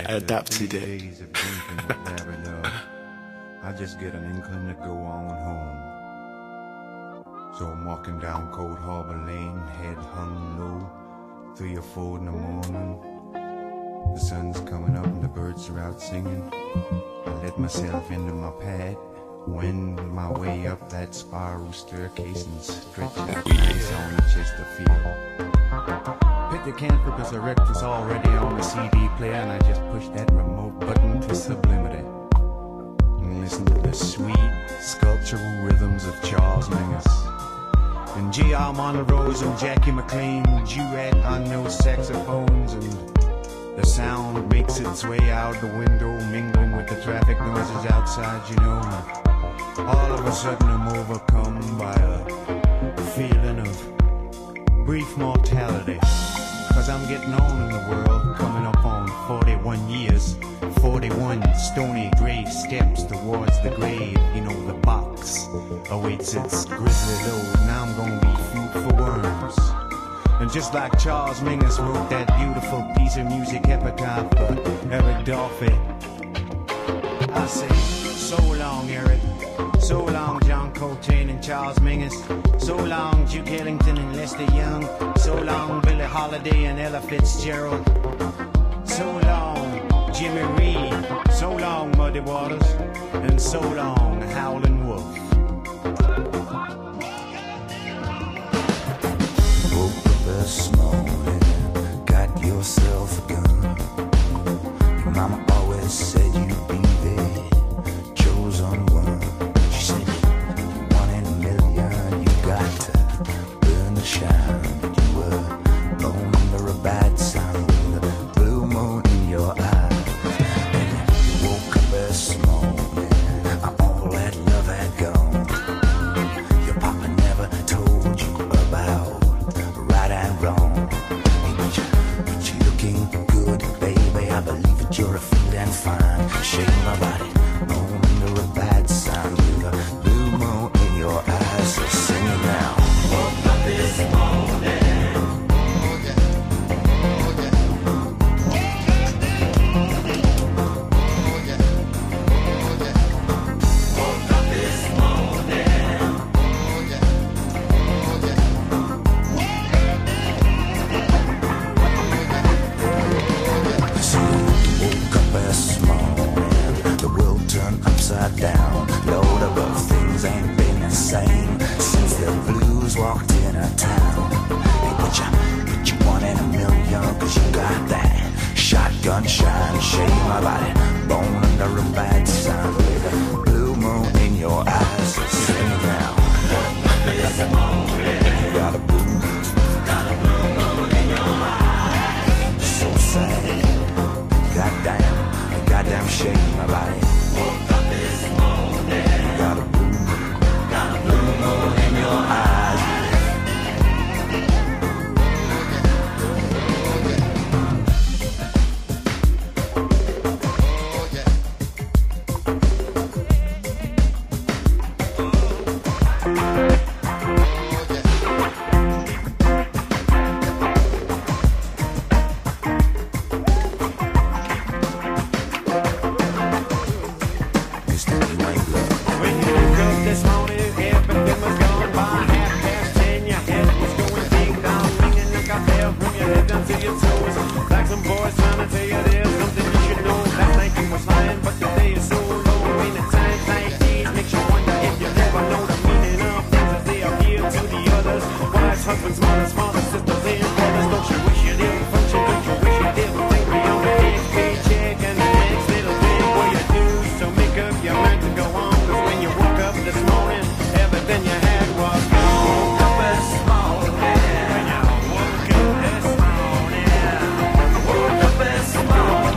adapted it. Days of drinking with Larry Love, I just get an inkling to go on home. So I'm walking down Cold Harbor Lane, head hung low, 3 or 4 in the morning. The sun's coming up and the birds are out singing. I let myself into my pad, wend my way up that spiral staircase and stretch out nice on the Chesterfield. Pithecanthropus erectus already on the CD player, and I just push that remote button to sublimity and listen to the sweet sculptural rhythms of Charles Mingus and G.R. Monroe's and Jackie McLean duet on those saxophones, and the sound makes its way out the window, mingling with the traffic noises outside, you know. All of a sudden I'm overcome by a feeling of brief mortality, 'cause I'm getting on in the world, coming up on 41 years, 41 stony gray steps towards the grave. You know, the box awaits its grisly load. Now I'm gonna be food for worms. And just like Charles Mingus wrote that beautiful piece of music epitaph for Eric Dolphy, I say, so long, Eric. So long, John Coltrane and Charles Mingus. So long, Duke Ellington and Lester Young. So long, Billie Holiday and Ella Fitzgerald. So long, Jimmy Reed. So long, Muddy Waters. And so long, Howlin' Wolf. Woke up this morning, got yourself a gun. Your mama always said you'd be the chosen one. She said, 1 in a million, you got to burn the shine. You were born under a bad sun with a blue moon in your eyes. And you woke up this morning, all that love had gone. Your papa never told you about right and wrong. But you're looking good, baby. I believe that you're feeling fine. Shake my body, born under a bad sign with a blue moon in your eyes. So sing it now. Woke up this morning. Woke up this morning. Woke up this morning, the world turned upside down. Lord, above things ain't been the same since the blues walked in our town. Hey, but you 1 in a million, 'cause you got that shotgun shine. Shake my body, born under a bad sign with a blue moon in your eyes. So sing it now. This morning, you got a blue moon in your eyes. So sad. Goddamn shake my body. Woke up this morning. Got a blue moon in your eyes. Mr. Dwayne Love. When you woke up this morning, everything was gone by 10:30. Your head was going ding dong, ringing like a bell from your head down to your toes. Like some boys trying to tell you there's something you should know. Last night you was flying, but today is so low. And at times like these makes you wonder if you never know the meaning of things as they appear to the others. Wives, husbands, mothers, fathers, sisters, and brothers. Don't you wish you didn't function? Don't you wish you didn't think beyond the next paycheck and the next little thing? What you do so make up your mind to go on. 'Cause when you woke up this morning, everything you had was gone. Woke up this morning. When you woke up this morning. Woke up this morning.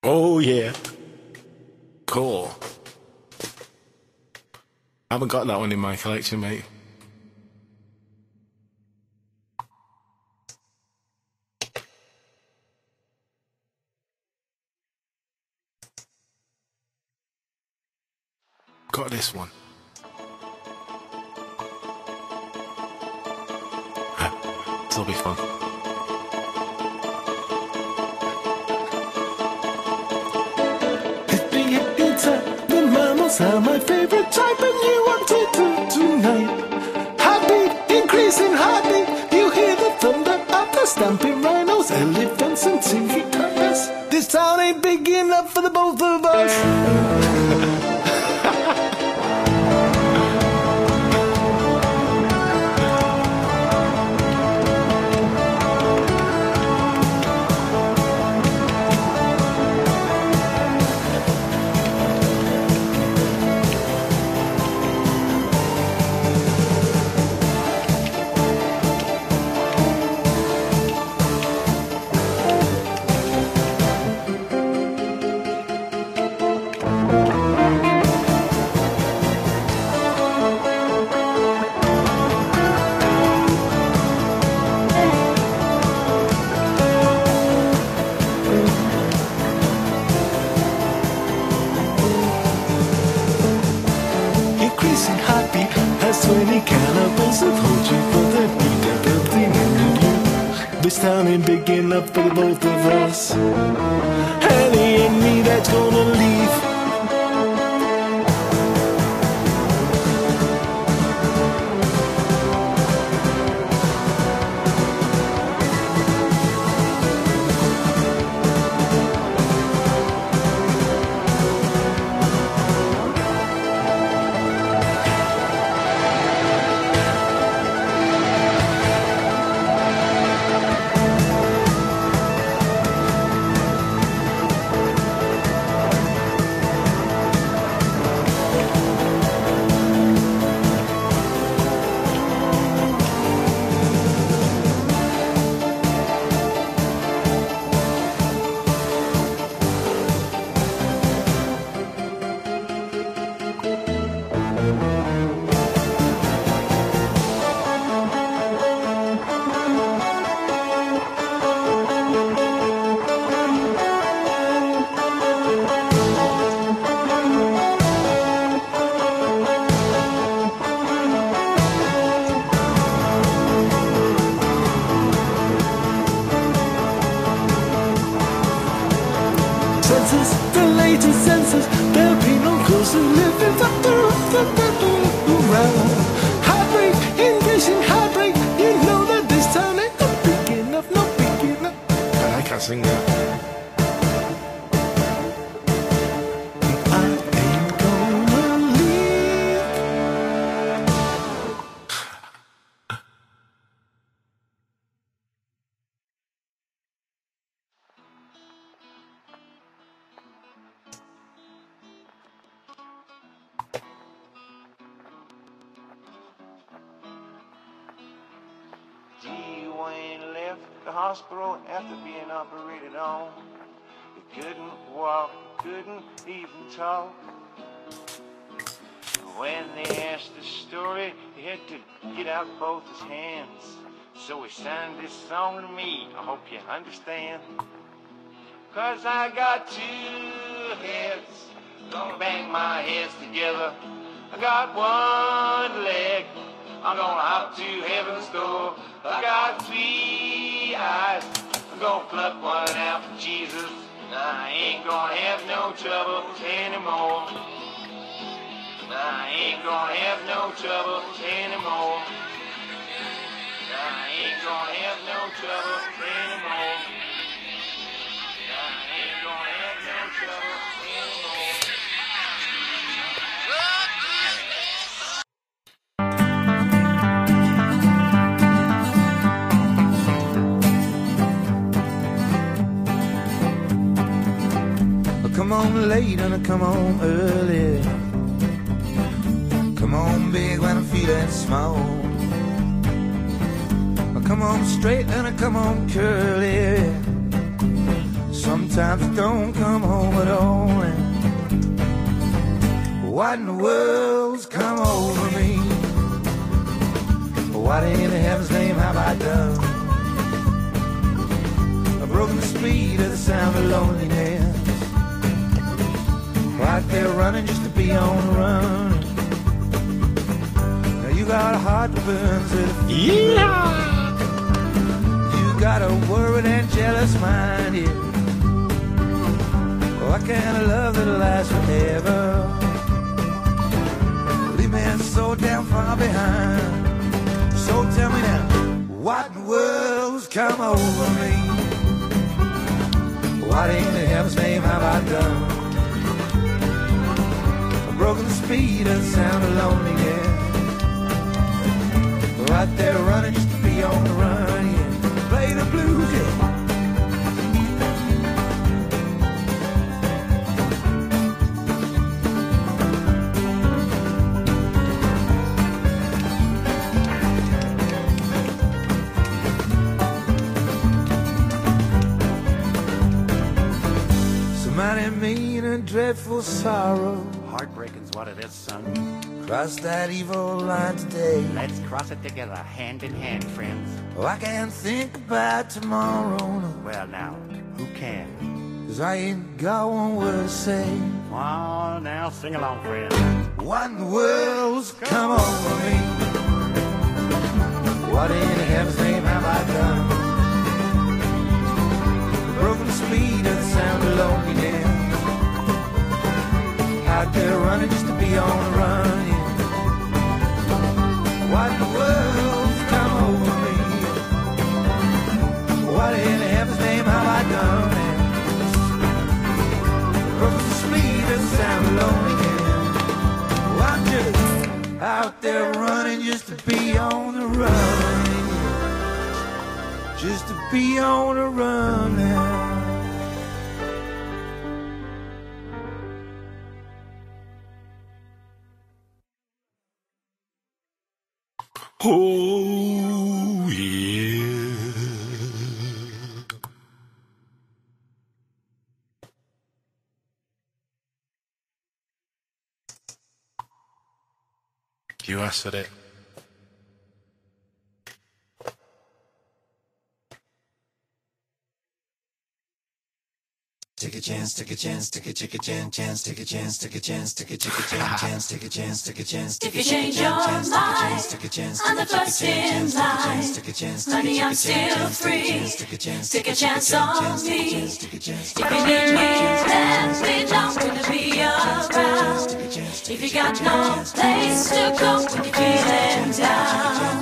Oh yeah. Cool. I haven't got that one in my collection, mate. Got this one. This'll be fun. The mammals are my favorite type, and you wanted to tonight. Heartbeat, increasing heartbeat. You hear the thunder of the stamping rhinos, elephants, and singing tigers. This town ain't big enough for the both of us. Increasing heartbeat has 20 cannibals that hold you for the beat of building in you. This town ain't big enough for the both of us. And it ain't me that's gonna leave. Census, the latest census, there'll be no ghosts living up the around. Heartbreak, increasing heartbreak. You know that this town ain't not big enough, not big enough. I can't sing that. I ain't gonna leave. Wayne left the hospital after being operated on. He couldn't walk, couldn't even talk. When they asked the story, he had to get out both his hands. So he signed this song to me, I hope you understand. 'Cause I got two heads, gonna bang my heads together. I got one leg, I'm gonna hop to heaven's door. I got 3 eyes, I'm gonna pluck one out for Jesus. I ain't gonna have no trouble anymore. I ain't gonna have no trouble anymore. I ain't gonna have no trouble anymore. I ain't gonna have no trouble anymore. Come on late and I come on early. Come on big when I'm feeling small. I come on straight and I come on curly. sometimes it don't come home at all. And what in the world's come over me? What in heaven's name have I done? I've broken the speed of the sound of loneliness. Right there running just to be on the run. Now you got a heart that burns at a fever. Yeah! You got a worried and jealous mind, yeah. What kind of love that'll last forever? Leave me so damn far behind. So tell me now, what in the world's come over me? What in the heaven's name have I done? I've broken the speed of the sound of loneliness. Right there running just to be on the run, yeah. Play the blues, yeah. Mighty mean and dreadful sorrow. Heartbreaking's what it is, son. Cross that evil line today. Let's cross it together, hand in hand, friends. Oh, I can't think about tomorrow, no. Well, now, who can? 'Cause I ain't got one word to say. Oh, now, sing along, friends. What in the world's come over me? What in heaven's name have I done? Broken the speed of the sound of loneliness. Out there running just to be on the run, yeah. What in the world's come over me? What in heaven's name have I done? Broken the speed of the sound of loneliness. Well, I'm just out there running just to be on the run, yeah. Just to be on the run now. Oh, yeah. You asked for it. Take a chance, take a chance, take a chance, take a chance, take a chance, take a chance, take a chance, take a chance. If you change your mind, I'm the first in line. Honey, I'm still free. Take a chance on me. If you need me, let me know when to be around. If you got no place to go when you're feeling down.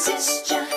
sister.